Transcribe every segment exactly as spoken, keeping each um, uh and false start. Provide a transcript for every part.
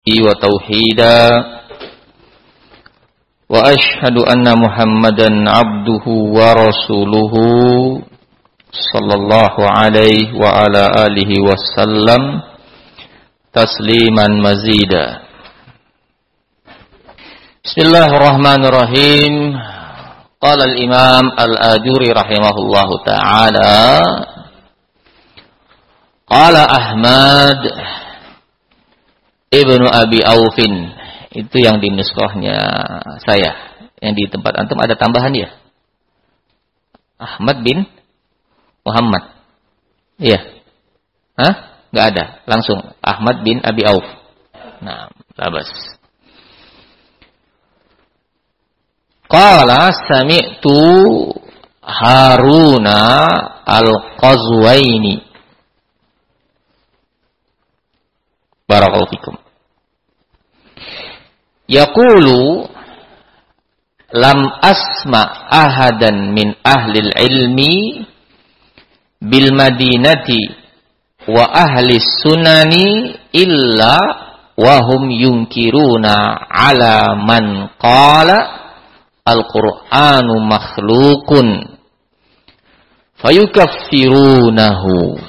وتوحيدا وأشهد أن محمدا عبده ورسوله صلى الله عليه وعلى آله وسلم تسليما مزيدا. بسم الله الرحمن الرحيم. قال الإمام الآجري رحمه الله تعالى قال أحمد Ibnu Abi Aufin, itu yang di nuskahnya saya. Yang di tempat antum ada tambahan ya? Ahmad bin Muhammad. Iya. Hah? Enggak ada. Langsung Ahmad bin Abi Auf. Nah, labas. Qala sami'tu Haruna al-Qazwaini. Barakallahu fikum. Yaqulu lam asma ahadan min ahlil ilmi bil madinati wa ahli sunani illa wahum yunkiruna ala man qala al-Qur'anu makhluqun fayukaffirunahu.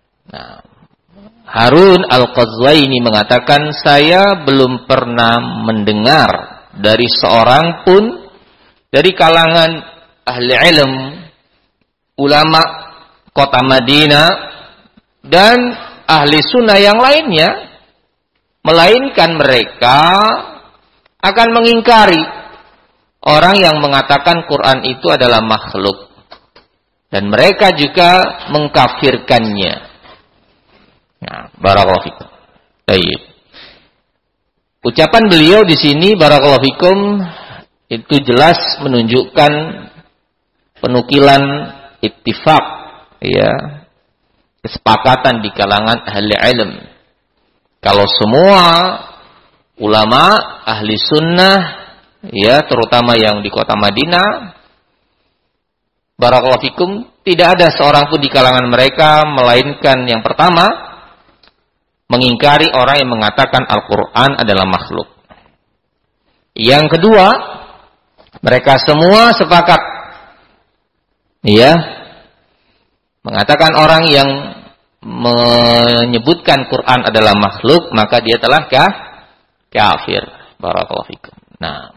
Harun al-Qazwaini mengatakan, saya belum pernah mendengar dari seorang pun dari kalangan ahli ilm, ulama kota Madinah dan ahli sunnah yang lainnya, melainkan mereka akan mengingkari orang yang mengatakan Quran itu adalah makhluk, dan mereka juga mengkafirkannya. Nah, barakallahu fikum. Baik. Ucapan beliau di sini barakallahu fikum itu jelas menunjukkan penukilan ittifaq, ya, kesepakatan di kalangan ahli ilm. Kalau semua ulama ahli sunnah, ya, terutama yang di kota Madinah, barakallahu fikum, tidak ada seorang pun di kalangan mereka melainkan yang pertama mengingkari orang yang mengatakan Al-Quran adalah makhluk. Yang kedua, mereka semua sepakat, ya, mengatakan orang yang menyebutkan Quran adalah makhluk, maka dia telah kah? Kafir. Barakallahu fikum. Nah,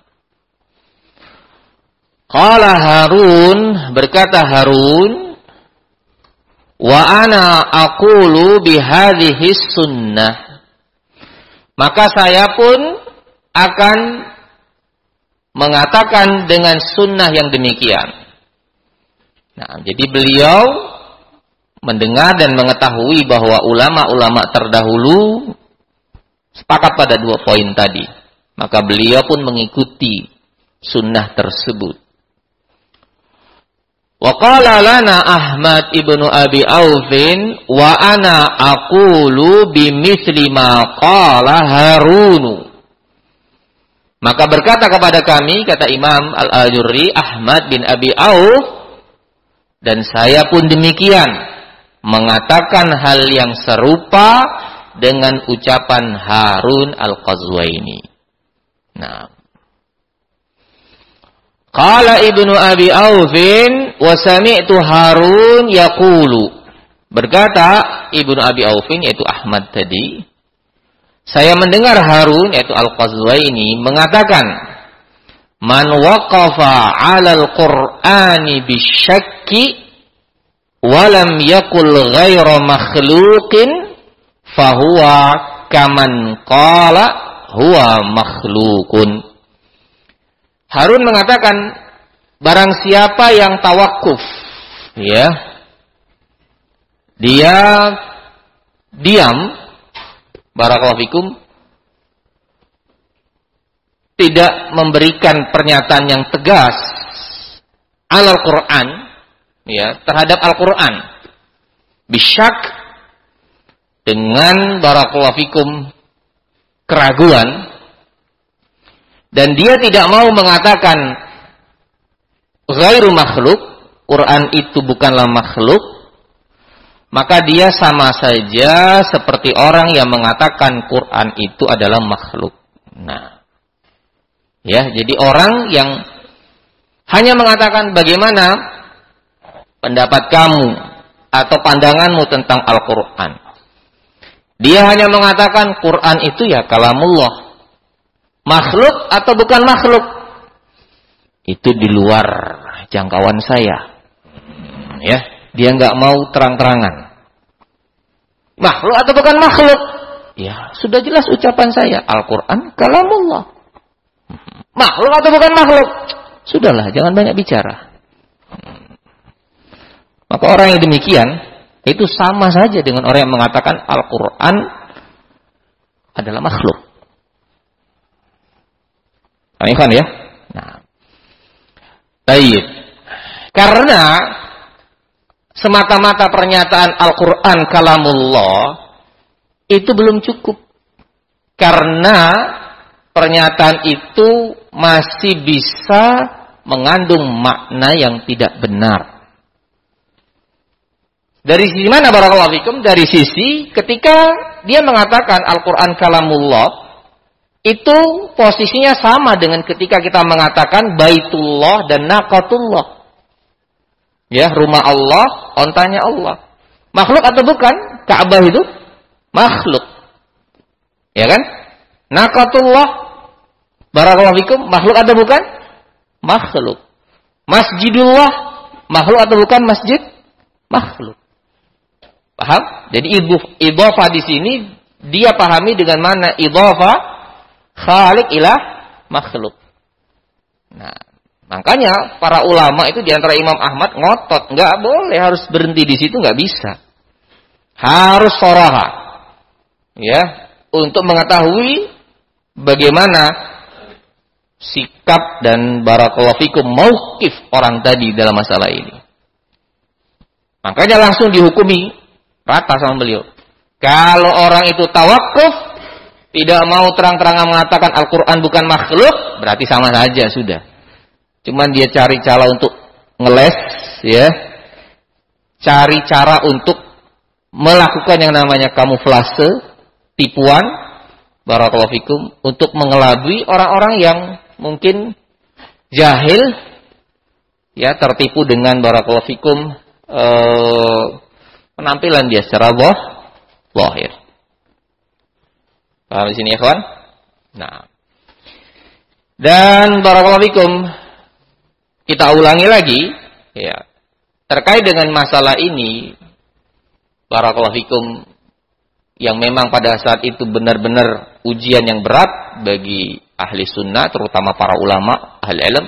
qala Harun, berkata Harun, wa ana aqulu bihadhihi sunnah, maka saya pun akan mengatakan dengan sunnah yang demikian. Nah, jadi beliau mendengar dan mengetahui bahwa ulama-ulama terdahulu sepakat pada dua poin tadi, maka beliau pun mengikuti sunnah tersebut. Wa qala lana Ahmad ibnu Abi Aufin wa ana aqulu bimithli ma qala Harunu. Maka berkata kepada kami, kata Imam Al-Ajurri, Ahmad bin Abi Auf, dan saya pun demikian mengatakan hal yang serupa dengan ucapan Harun al-Qazwaini. Nah, qala Ibnu Abi Aufin wa sami'tu Harun yaqulu. Berkata Ibnu Abi Aufin, yaitu Ahmad tadi, saya mendengar Harun, yaitu Al-Qazwaini, mengatakan, man waqafa 'alal Qur'ani bisyakki wa lam yakul ghaira makhluqin fahuwa kaman qala huwa makhlukun. Harun mengatakan, barang siapa yang tawakuf, ya, dia diam, barakallahu fikum, tidak memberikan pernyataan yang tegas alal Quran, ya, terhadap Al-Quran, bisyak, dengan barakallahu fikum keraguan, dan dia tidak mau mengatakan ghairu makhluk, Quran itu bukanlah makhluk, maka dia sama saja seperti orang yang mengatakan Quran itu adalah makhluk. Nah, ya, jadi orang yang hanya mengatakan bagaimana pendapat kamu atau pandanganmu tentang Al-Quran. Dia hanya mengatakan Quran itu ya kalamullah. Makhluk atau bukan makhluk? Itu di luar jangkauan saya. Ya, dia nggak mau terang-terangan. Makhluk atau bukan makhluk? Ya, sudah jelas ucapan saya. Al-Quran kalamullah. Makhluk atau bukan makhluk? Sudahlah, jangan banyak bicara. Maka orang yang demikian itu sama saja dengan orang yang mengatakan Al-Quran adalah makhluk. Paham ya? Nah, baik. Karena semata-mata pernyataan Al-Quran kalamullah itu belum cukup. Karena pernyataan itu masih bisa mengandung makna yang tidak benar. Dari sisi mana barakallahu fikum? Dari sisi ketika dia mengatakan Al-Quran kalamullah, itu posisinya sama dengan ketika kita mengatakan Baitullah dan Naqatullah. Ya, rumah Allah, ontanya Allah. Makhluk atau bukan? Ka'bah itu makhluk. Ya kan? Naqatullah, barakallahu fikum, makhluk atau bukan? Makhluk. Masjidullah, makhluk atau bukan masjid? Makhluk. Paham? Jadi idhofah di sini dia pahami dengan mana idhofah khaliq ilah makhluk. Nah, makanya para ulama itu di antara Imam Ahmad ngotot, nggak boleh harus berhenti di situ, nggak bisa. Harus sharaha. Ya, untuk mengetahui bagaimana sikap dan barakallahu fikum mauqif orang tadi dalam masalah ini. Makanya langsung dihukumi rata sama beliau. Kalau orang itu tawakuf, tidak mau terang-terangan mengatakan Al-Quran bukan makhluk, berarti sama saja sudah. Cuman dia cari cara untuk ngeles, ya, cari cara untuk melakukan yang namanya kamuflase, tipuan, barakallahu fikum, untuk mengelabui orang-orang yang mungkin jahil, ya, tertipu dengan barakallahu fikum eh, penampilan dia secara zahir. Paham di sini ya, kawan? Nah. Dan barakallahu fikum, kita ulangi lagi, ya. Terkait dengan masalah ini, barakallahu fikum, yang memang pada saat itu benar-benar ujian yang berat bagi ahli sunnah, terutama para ulama, ahli ilm.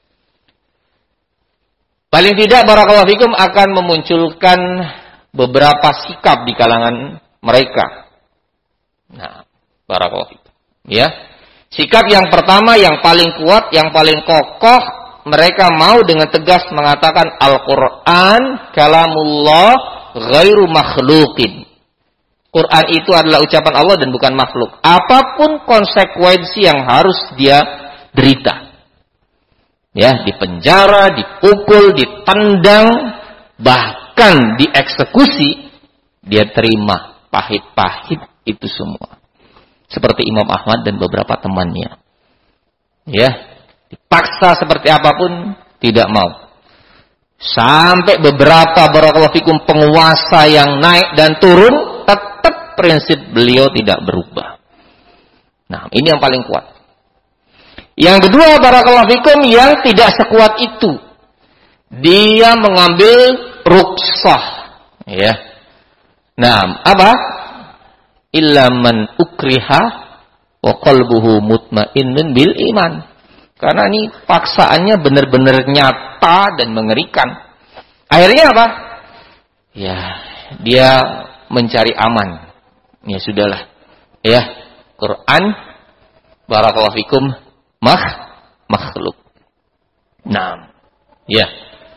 Paling tidak barakallahu fikum akan memunculkan beberapa sikap di kalangan mereka. Nah, barakallahu fikum. Ya. Sikap yang pertama, yang paling kuat, yang paling kokoh, mereka mau dengan tegas mengatakan Al-Quran kalamullah ghairu makhluqin. Quran itu adalah ucapan Allah dan bukan makhluk. Apapun konsekuensi yang harus dia derita. Ya, dipenjara, dipukul, ditendang, bahkan dieksekusi, dia terima pahit-pahit itu semua. Seperti Imam Ahmad dan beberapa temannya. Ya, dipaksa seperti apapun, tidak mau. Sampai beberapa barakallahu fikum penguasa yang naik dan turun, tetap prinsip beliau tidak berubah. Nah, ini yang paling kuat. Yang kedua, barakallahu fikum, yang tidak sekuat itu, dia mengambil ruksah, ya. Nah, apa? Illa man ukriha wa qalbuhu mutmainnun bil iman. Karena ini paksaannya benar-benar nyata dan mengerikan. Akhirnya apa? Ya, dia mencari aman. Ya sudahlah. Ya, Quran barakallahu fikum mah makhluk. Nah, ya.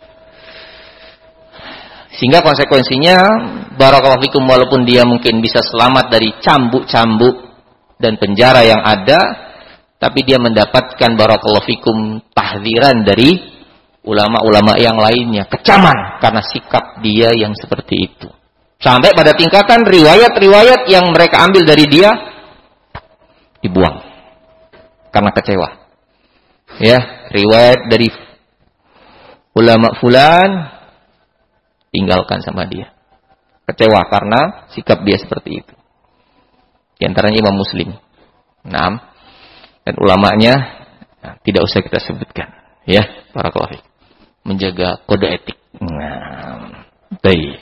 Sehingga konsekuensinya barakallahu fikum, walaupun dia mungkin bisa selamat dari cambuk-cambuk dan penjara yang ada, tapi dia mendapatkan barakallahu fikum tahdziran dari ulama-ulama yang lainnya, kecaman karena sikap dia yang seperti itu. Sampai pada tingkatan riwayat-riwayat yang mereka ambil dari dia dibuang karena kecewa. Ya, riwayat dari ulama fulan tinggalkan sama dia. Kecewa karena sikap dia seperti itu. Di antaranya Imam Muslim. Naam. Dan ulamanya nah, tidak usah kita sebutkan, ya, barakallahu fiik. Menjaga kode etik. Nah, baik.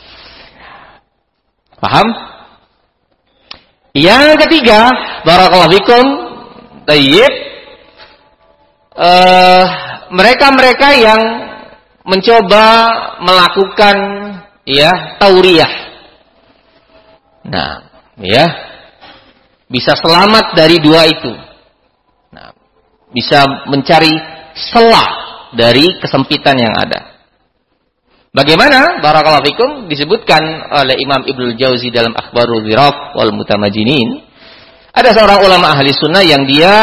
Paham? Yang ketiga, barakallahu fikum, tayyib, uh, mereka-mereka yang mencoba melakukan ya tauriyah. Nah, ya, bisa selamat dari dua itu. Nah, bisa mencari celah dari kesempitan yang ada. Bagaimana? Barakallahu fikum, disebutkan oleh Imam Ibnul Jauzi dalam Akhbarul Ziraf wal Mutamajinin. Ada seorang ulama ahli sunnah yang dia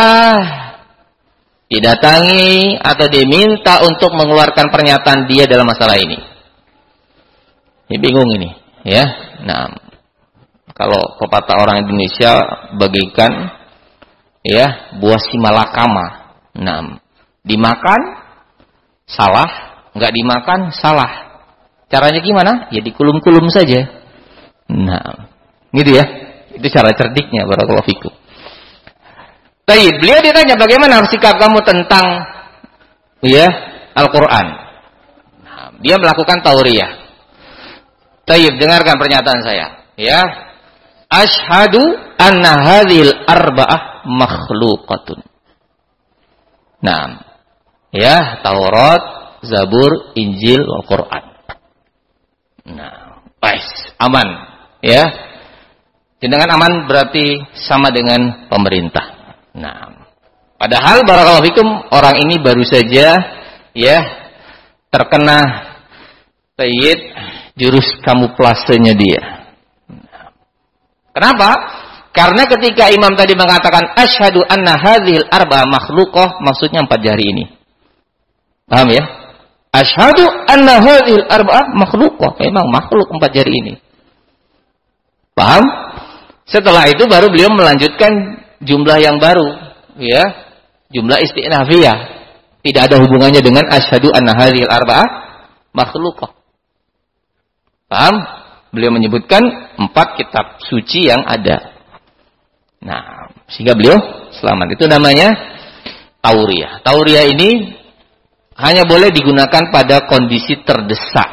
didatangi atau diminta untuk mengeluarkan pernyataan dia dalam masalah ini. Ini bingung ini, ya. Nah, kalau pepatah orang Indonesia bagikan ya buah simalakama. Nah, dimakan salah, nggak dimakan salah. Caranya gimana? Ya dikulum-kulum saja. Nah, gitu ya. Itu cara cerdiknya, barakallahu fikum. Baik, beliau ditanya bagaimana sikap kamu tentang ya Al-Qur'an. Nah, dia melakukan tauriyah. Baik, dengarkan pernyataan saya, ya. Asyhadu anna hadhil arba'ah makhluqatun. Nah, ya, Taurat, Zabur, Injil, Al-Qur'an. Nah, baik, aman, ya. Dengan aman berarti sama dengan pemerintah. Nah, padahal barakallahu fikum orang ini baru saja ya terkena tayyid jurus kamuflasenya dia. Nah, kenapa? Karena ketika imam tadi mengatakan asyhadu anna hadhil arba'a makhluqah, maksudnya empat jari ini. Paham ya? Asyhadu anna hadhil arba'ah makhluqah. Memang makhluk empat jari ini. Paham? Setelah itu baru beliau melanjutkan jumlah yang baru, ya. Jumlah istinafiyah. Tidak ada hubungannya dengan asyhadu anna hadhil arba'ah makhluqah. Paham? Beliau menyebutkan empat kitab suci yang ada. Nah, sehingga beliau selamat. Itu namanya tauriyah. Tauriyah ini hanya boleh digunakan pada kondisi terdesak.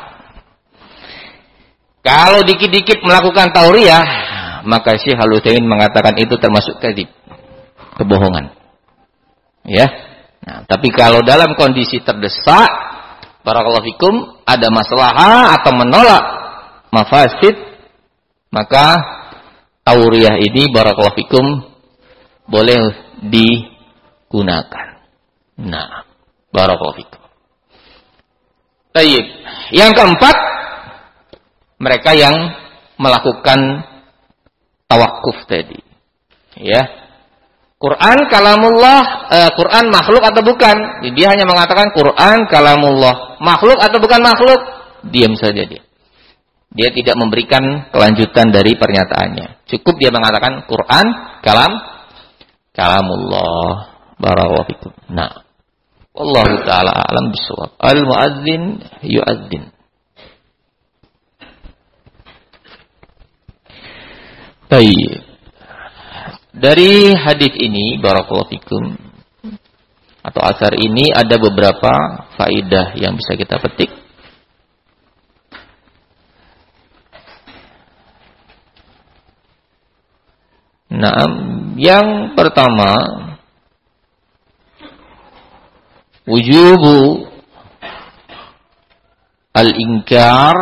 Kalau dikit-dikit melakukan tauriyah, maka Syekh Al-Utsaimin mengatakan itu termasuk kadzib, kebohongan. Ya. Nah, tapi kalau dalam kondisi terdesak, barakallahu fikum, ada masalah atau menolak mafasid, maka tauriyah ini barakallahu fikum boleh digunakan. Nah, barakallahu fikum. Baik. Yang keempat, mereka yang melakukan tawakuf tadi. Ya. Quran kalamullah, eh, Quran makhluk atau bukan? Dia hanya mengatakan Quran kalamullah. Makhluk atau bukan makhluk? Diam saja dia. Dia tidak memberikan kelanjutan dari pernyataannya. Cukup dia mengatakan Quran kalam kalamullah. Barakallahu fikum. Nah, wallahu taala alam bisawab. Al muadzin yuadzin. Baik. Dari hadis ini barakallahu fikum atau asar ini ada beberapa faidah yang bisa kita petik. Nah, yang pertama, wujubu al-inkar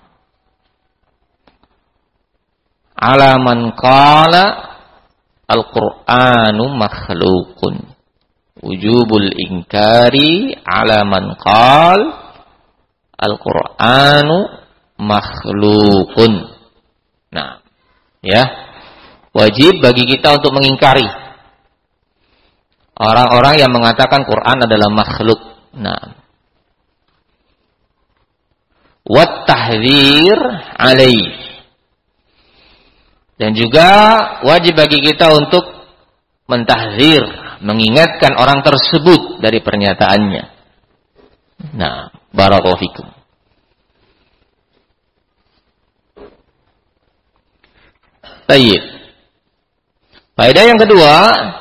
ala man qala al-Qur'anu makhluqun. Wujubul inkari ala man qala al-Qur'anu makhluqun. Nah, ya. Wajib bagi kita untuk mengingkari orang-orang yang mengatakan Quran adalah makhluk. Nah, wat tahdhir alaih. Dan juga wajib bagi kita untuk mentahdzir, mengingatkan orang tersebut dari pernyataannya. Nah, barakallahu fikum. Baik. Faedah yang kedua,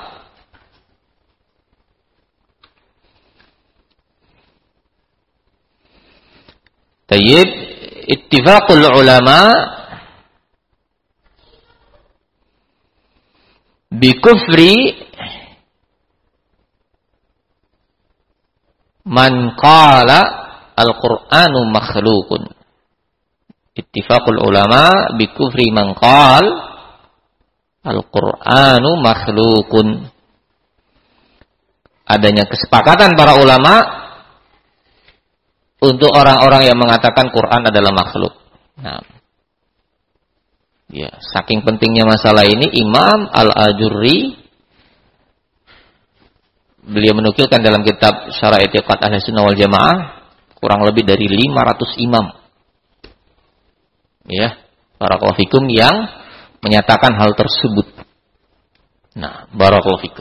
tayyib ittifaqul ulama bi kufri man qala al-Qur'anu makhluqun. Ittifaqul ulama bi kufri man qala al-Qur'anu makhluqun. Adanya kesepakatan para ulama untuk orang-orang yang mengatakan Quran adalah makhluk. Nah, ya, saking pentingnya masalah ini, Imam Al-Ajurri beliau menukilkan dalam kitab Syarah I'tiqad Ahlussunnah wal Jamaah kurang lebih dari lima ratus imam. Ya, barakallahu fikum yang menyatakan hal tersebut. Nah, barakallahu fikum.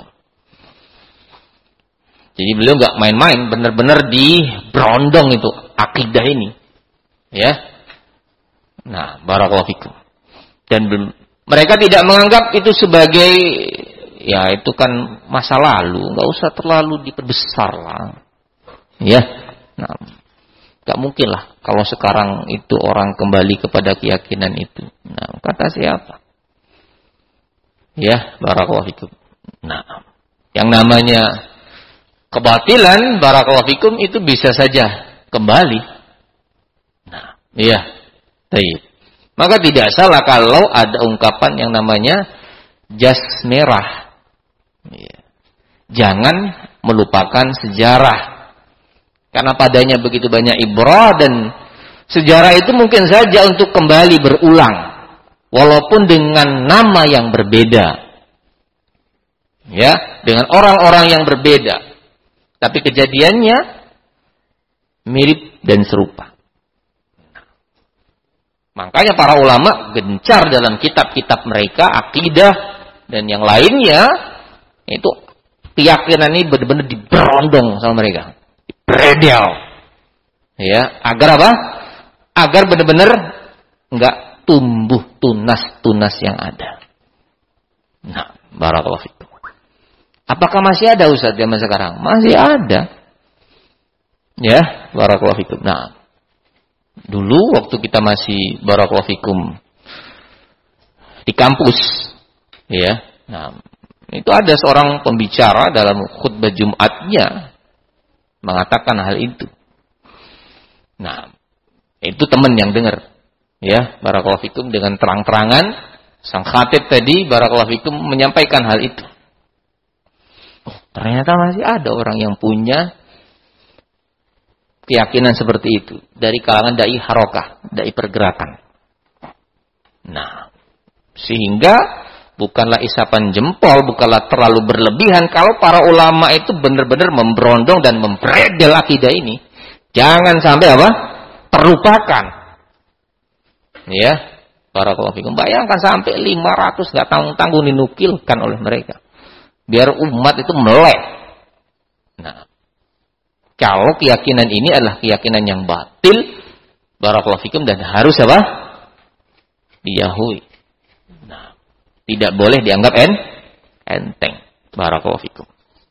Jadi beliau nggak main-main, benar-benar diberondong itu akidah ini, ya. Nah, barakallahu fikum. Dan mereka tidak menganggap itu sebagai, ya itu kan masa lalu, nggak usah terlalu diperbesar lah, ya. Nah, nggak mungkin lah kalau sekarang itu orang kembali kepada keyakinan itu. Nah, kata siapa? Ya, barakallahu fikum. Nah, yang namanya kebatilan, barakallahu fikum, itu bisa saja kembali. Nah, iya. Baik. Maka tidak salah kalau ada ungkapan yang namanya jas merah. Ya. Jangan melupakan sejarah. Karena padanya begitu banyak ibrah, dan sejarah itu mungkin saja untuk kembali berulang. Walaupun dengan nama yang berbeda, ya, dengan orang-orang yang berbeda, tapi kejadiannya mirip dan serupa. Makanya para ulama gencar dalam kitab-kitab mereka, akidah dan yang lainnya, itu keyakinan ini benar-benar diberondong sama mereka, diberedel, ya, agar apa? Agar benar-benar enggak tumbuh tunas-tunas yang ada. Nah, barakallahu fikum. Apakah masih ada Ustaz zaman sekarang? Masih ada. Ya, barakallahu fikum. Nah, dulu waktu kita masih barakallahu fikum di kampus, ya. Nah, itu ada seorang pembicara dalam khutbah Jumatnya mengatakan hal itu. Nah, itu teman yang dengar. Ya, barakallahu fikum, dengan terang-terangan sang khatib tadi barakallahu fikum menyampaikan hal itu. Oh, ternyata masih ada orang yang punya keyakinan seperti itu dari kalangan dai harokah, dai pergerakan. Nah, sehingga bukanlah isapan jempol, bukanlah terlalu berlebihan kalau para ulama itu benar-benar memberondong dan memberedel akidah ini. Jangan sampai apa? Terlupakan. Ya, barakallahu fikum. Bayangkan sampai lima ratus enggak tanggung-tanggung dinukilkan oleh mereka. Biar umat itu melek. Nah, kalau keyakinan ini adalah keyakinan yang batil, barakallahu fikum, dan harus apa? Dijauhi. Nah, tidak boleh dianggap en enteng. Barakallahu fikum.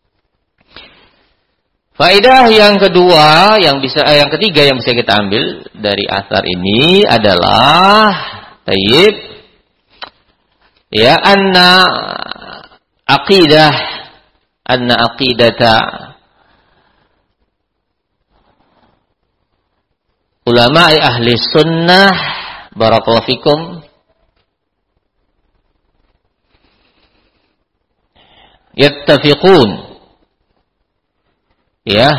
Faedah yang kedua, yang bisa eh, yang ketiga yang bisa kita ambil dari asar ini adalah tayyib, ya, anna aqidah anna aqidata ulama ahli sunnah, barakallahu fikum, yattafiqun, ya,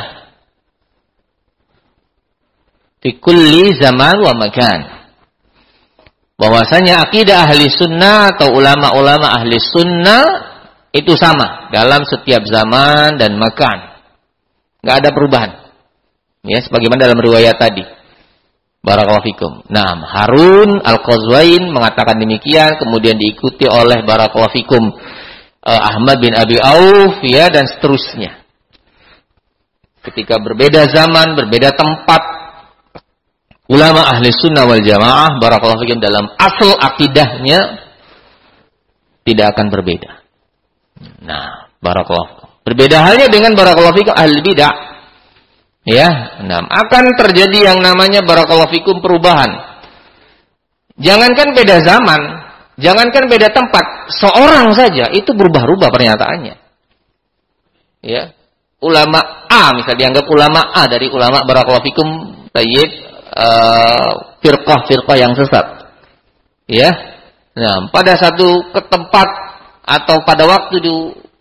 fi kulli zaman wa makan. Bahwasanya akidah ahli sunnah atau ulama-ulama ahli sunnah itu sama dalam setiap zaman dan makan. Nggak ada perubahan. Ya, sebagaimana dalam riwayat tadi. Barakallahu fikum. Nah, Harun Al-Qazwain mengatakan demikian, kemudian diikuti oleh barakallahu fikum uh, Ahmad bin Abi Auf, ya, dan seterusnya. Ketika berbeda zaman, berbeda tempat, ulama ahli sunnah wal jamaah barakallahu fikum dalam asal akidahnya tidak akan berbeda. Nah, barakallahu. Berbeda halnya dengan barakallahu fikum ahli bidah. Ya, nah, akan terjadi yang namanya barakallahu fikum perubahan. Jangankan beda zaman, jangankan beda tempat, seorang saja itu berubah-ubah pernyataannya. Ya, ulama A misalnya dianggap ulama A dari ulama barakallahu fikum tayyib uh, firqah-firqah yang sesat. Ya. Nah, pada satu ke tempat atau pada waktu di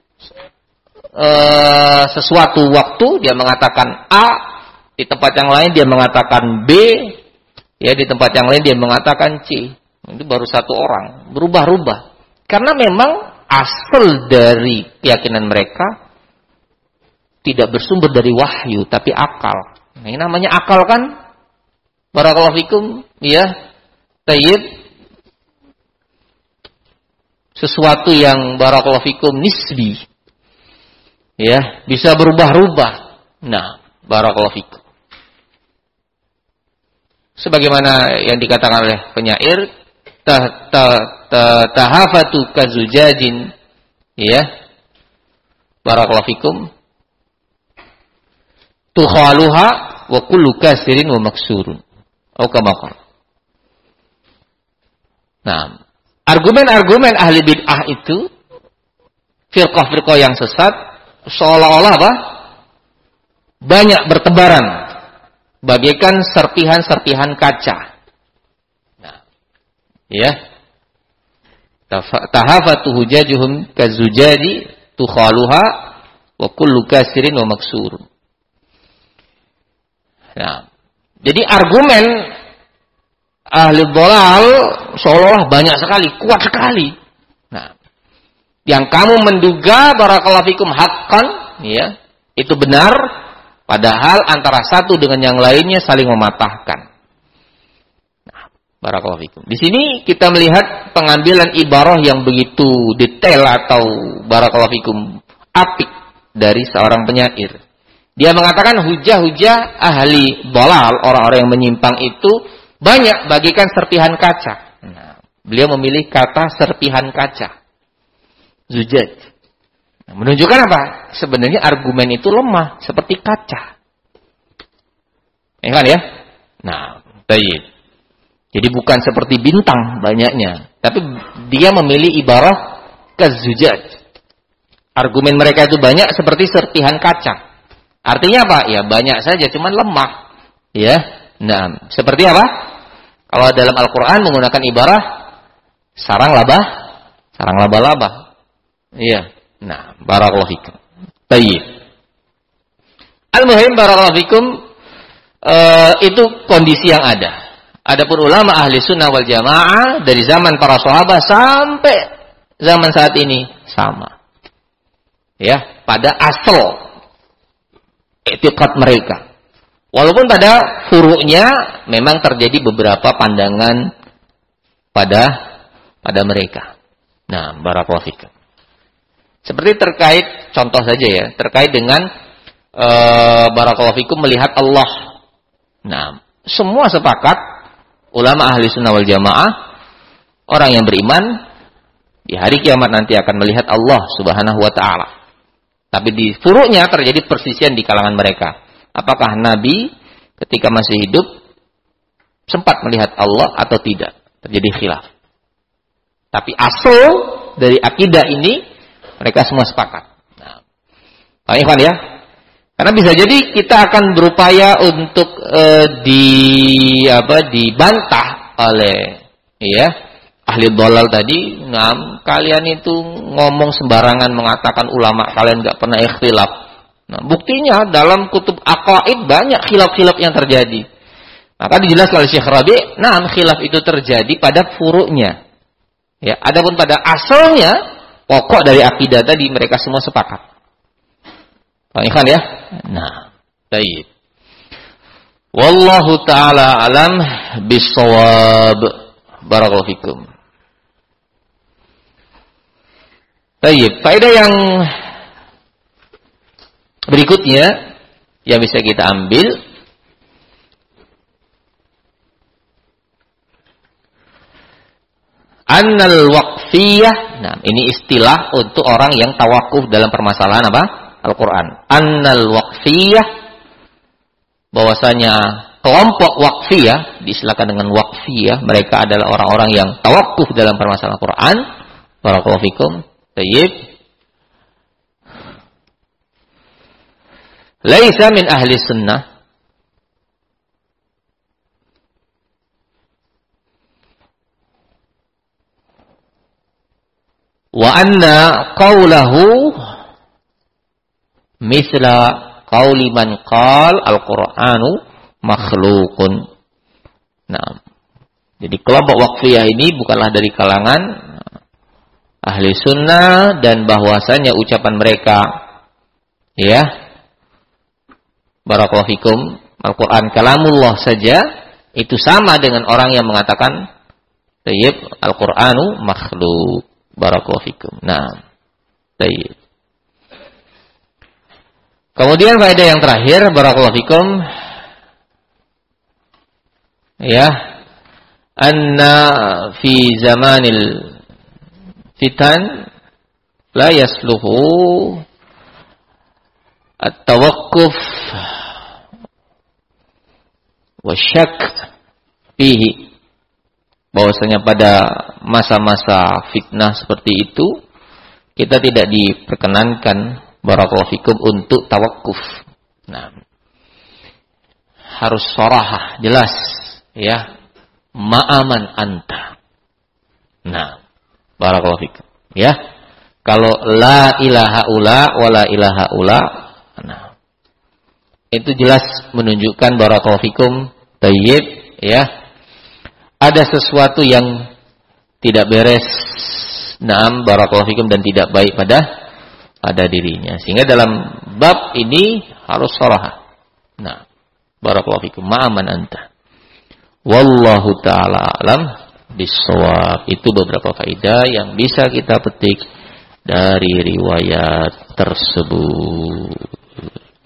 Uh, sesuatu waktu dia mengatakan A, di tempat yang lain dia mengatakan B, ya, di tempat yang lain dia mengatakan C. Itu baru satu orang, berubah-ubah. Karena memang asal dari keyakinan mereka tidak bersumber dari wahyu, tapi akal. Nah, ini namanya akal kan? Barakallahu fikum, ya. Tayyib. Sesuatu yang barakallahu fikum nisbi. Ya, bisa berubah-ubah. Nah, barakallahu fikum. Sebagaimana yang dikatakan oleh penyair, ta ta ta tahafatu kazujajin, ya. Barakallahu fikum. Tukhaluha wa kullu kasirin wa maksurun. Atau kama qala. Nah, argumen-argumen ahli bid'ah itu, firqah-firqah yang sesat, seolah-olah apa? Banyak bertebaran, bagaikan serpihan-serpihan kaca. Nah, ya. Tahafatu hujajuhum kazujadi tukhaluha wa kullu kasirin wa maksurun. Nah, jadi argumen ahli dhalal seolah-olah banyak sekali, kuat sekali. Nah, yang kamu menduga barakallahu fikum haqqan, ya, itu benar, padahal antara satu dengan yang lainnya saling mematahkan. Nah, barakallahu fikum. Di sini kita melihat pengambilan ibarah yang begitu detail atau barakallahu fikum apik dari seorang penyair. Dia mengatakan hujah-hujah ahli dhalal, orang-orang yang menyimpang itu banyak bagikan serpihan kaca. Nah, beliau memilih kata serpihan kaca. Zujaj. Nah, menunjukkan apa? Sebenarnya argumen itu lemah, seperti kaca. Ya kan ya? Nah, baik. Jadi bukan seperti bintang banyaknya, tapi dia memilih ibarah kazujaj. Argumen mereka itu banyak seperti serpihan kaca. Artinya apa? Ya banyak saja, cuman lemah. Ya. Nah, seperti apa? Kalau dalam Al-Qur'an menggunakan ibarah sarang laba, sarang laba-laba. Iya. Nah, barakallahu fikum. Baik. Al-muhim barakallahu fikum, uh, itu kondisi yang ada. Adapun ulama ahli sunnah wal jamaah dari zaman para sahabat sampai zaman saat ini sama. Ya, pada asal i'tiqad mereka. Walaupun pada furu'nya memang terjadi beberapa pandangan pada pada mereka. Nah, barakallahu fikum. Seperti terkait, contoh saja ya, terkait dengan e, barakallahu fikum melihat Allah. Nah, semua sepakat, ulama ahli sunnah wal jamaah, orang yang beriman, di hari kiamat nanti akan melihat Allah subhanahu wa ta'ala. Tapi di furu'nya terjadi persisian di kalangan mereka. Apakah Nabi ketika masih hidup sempat melihat Allah atau tidak? Terjadi khilaf. Tapi asal dari akidah ini, mereka semua sepakat. Nah, Pak Ikhwan ya, karena bisa jadi kita akan berupaya untuk uh, di apa dibantah oleh ya ahli dhalal tadi. Nah, kalian itu ngomong sembarangan mengatakan ulama kalian nggak pernah ikhtilaf. Nah, buktinya dalam kutub aqaid banyak khilaf-khilaf yang terjadi. Maka dijelaskan oleh Syekh Rabi', nah khilaf itu terjadi pada furu'nya. Ya, adapun pada asalnya pokok dari akidah tadi mereka semua sepakat. Pak Ikhwan ya? Nah, baik. Wallahu ta'ala alam bisawab. Barakallahu fikum. Baik, faedah yang berikutnya yang bisa kita ambil, annal waqfiyah. Nah, ini istilah untuk orang yang tawakuf dalam permasalahan apa? Al-Quran. Annal waqfiyah, bahwasanya kelompok waqfiyah, diistilahkan dengan waqfiyah, mereka adalah orang-orang yang tawakuf dalam permasalahan Al-Quran. Barakallahu fikum. Tayyib. Laisa min ahli sunnah. Wa anna qawlahu misla qawli man qal al-Qur'anu makhlukun. Nah, jadi kelompok waqfiyah ini bukanlah dari kalangan ahli sunnah, dan bahwasanya ucapan mereka, ya, barakallahu fikum, Al-Quran kalamullah saja, itu sama dengan orang yang mengatakan tayyib Al-Qur'anu makhluk. Barakallahu fikum. Nah, tayyib. Kemudian faedah yang terakhir, barakallahu fikum, ya, anna fi zamanil fitan la yasluhu at-tawaqquf wa syak fihi, bahwasanya pada masa-masa fitnah seperti itu kita tidak diperkenankan, barakallahu fikum, untuk tawakuf. Nah, harus sharahah, jelas, ya, ma'aman anta. Nah, barakallahu fikum, ya. Kalau la ilaha ula wa la ilaha ula, nah, itu jelas menunjukkan, barakallahu fikum, tayyib, ya, ada sesuatu yang tidak beres, naam, barakallahu fikum, dan tidak baik pada pada dirinya. Sehingga dalam bab ini harus sharah. Nah, barakallahu fikum, ma'aman anta. Wallahu ta'ala alam bisawab. Itu beberapa faedah yang bisa kita petik dari riwayat tersebut.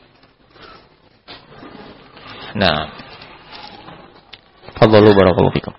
Nah, fadhalu barakallahu fikum.